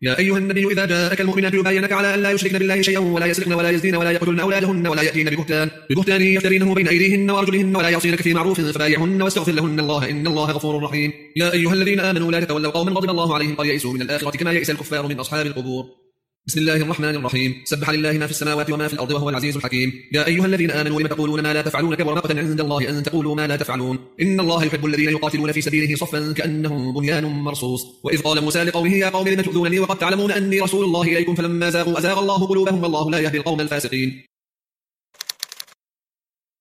يا أيها النبي إذا جاءك المؤمنات يبايعنك على أن لا يشركن بالله شيئا ولا يسرقن ولا يزنين ولا يقتلن أولادهن ولا يأتين ببهتان يفترينه بين أيديهن وأرجلهن ولا يعصينك في معروف فبايعهن واستغفر لهن الله إن الله غفور رحيم. يا أيها الذين آمنوا لا تتولوا قوما غضب الله عليهم قد يئسوا من الآخرة كما يئس الكفار من أصحاب القبور. بسم الله الرحمن الرحيم. سبح لله ما في السماوات وما في الأرض وهو العزيز الحكيم. يا أيها الذين آمنوا لم تقولون ما لا تفعلون كبر مقتا عند الله أن تقولوا ما لا تفعلون إن الله يحب الذين يقاتلون في سبيله صفا كأنهم بنيان مرصوص. وإذ قال موسى لقومه يا قوم لم تؤذونني وقد تعلمون أني رسول الله إليكم فلما زاغوا أزاغ الله قلوبهم والله لا يهدي القوم الفاسقين.